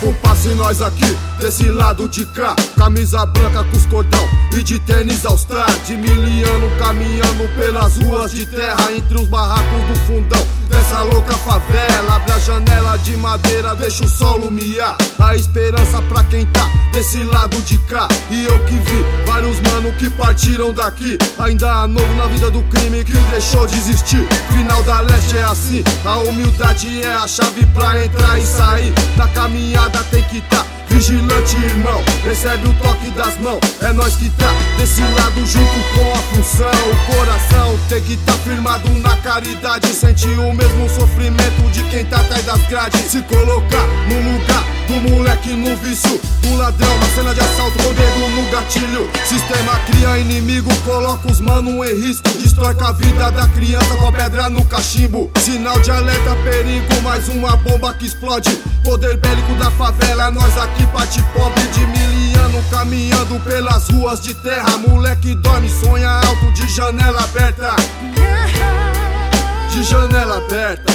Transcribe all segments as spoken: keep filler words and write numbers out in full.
compasso e nós aqui, desse lado de cá. Camisa branca com os cordão e de tênis All Star. De miliano caminhando pelas ruas de terra, entre os barracos do fundão dessa louca favela. Abre a janela de madeira, deixa o sol lumiar. A esperança pra quem tá desse lado de cá. E eu que vi vários mano que partiram daqui, ainda novo na vida do crime que deixou de existir. Final da leste é assim, a humildade é a chave pra entrar e sair. Na caminhada tem que tá vigilante, irmão. Recebe o toque das mãos, é nós que tá desse lado junto com a função. O coração tem que tá firmado na caridade, sentir o mesmo sofrimento de quem tá atrás das grades. Se colocar no lugar do moleque no vício, do ladrão na cena de assalto com o dedo no gatilho. Sistema cria inimigo, coloca os mano em risco, destrói com a vida da criança com a pedra no cachimbo. Sinal de alerta, perigo, mais uma bomba que explode. Poder bélico da favela, nós aqui parte pobre. De miliano caminhando pelas ruas de terra. Moleque dorme, sonha alto, de janela aberta. De janela aberta.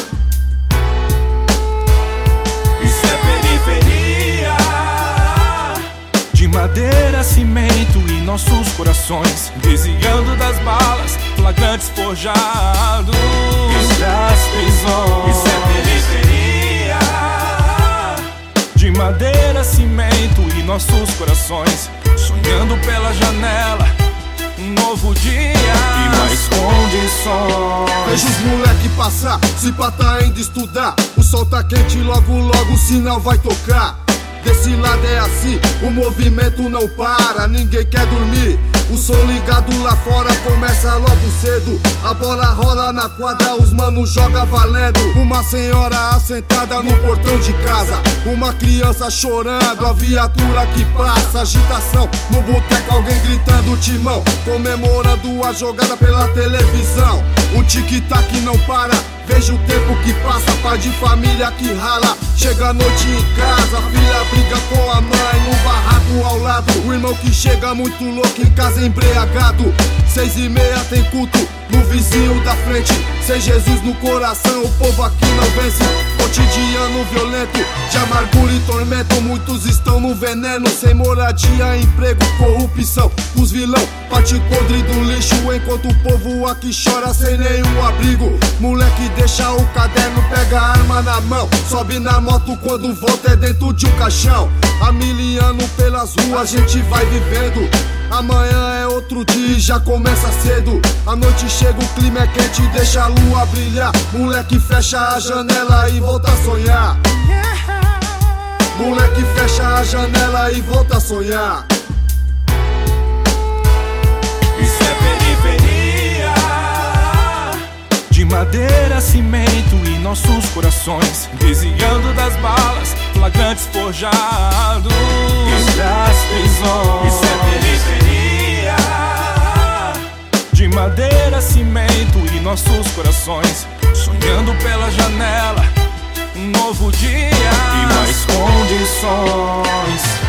Isso é periferia. De madeira, cimento e nossos corações, desviando das balas, flagrantes forjados das prisões. Isso é periferia. De madeira, cimento e nossos corações, sonhando pela janela um novo dia e mais condições. Vejo os moleque passar, se pá tá indo estudar. O sol tá quente, logo logo o sinal vai tocar. Desse lado é assim, o movimento não para, ninguém quer dormir. O som ligado lá fora começa logo cedo. A bola rola na quadra, os manos joga valendo. Uma senhora assentada no portão de casa, uma criança chorando, a viatura que passa. Agitação no boteco, alguém gritando timão, comemorando a jogada pela televisão. Um tic-tac não para, veja o tempo que passa. Pai de família que rala, chega a noite em casa, filha briga com a mãe no barraco ao lado. O irmão que chega muito louco em casa embriagado. Seis e meia tem culto no vizinho da frente. Sem Jesus no coração, o povo aqui não vence. Cotidiano violento, de amargura e tormento. Muitos estão no veneno, sem moradia, emprego, corrupção. Os vilão parte podre do lixo, enquanto o povo aqui chora sem nenhum abrigo. Moleque deixa o caderno, pega a arma na mão, sobe na moto quando volta é dentro de um caixão. A miliano pelas ruas a gente vai vivendo. Amanhã é outro dia e já começa cedo. A noite chega, o clima é quente, deixa a lua brilhar. Moleque fecha a janela e volta a sonhar. Moleque fecha a janela e volta a sonhar. Isso é periferia. De madeira, cimento e nossos corações, desviando das balas, flagrantes forjados das prisões. Isso é periferia. De madeira, cimento e nossos corações, sonhando pela janela um novo dia e mais condições.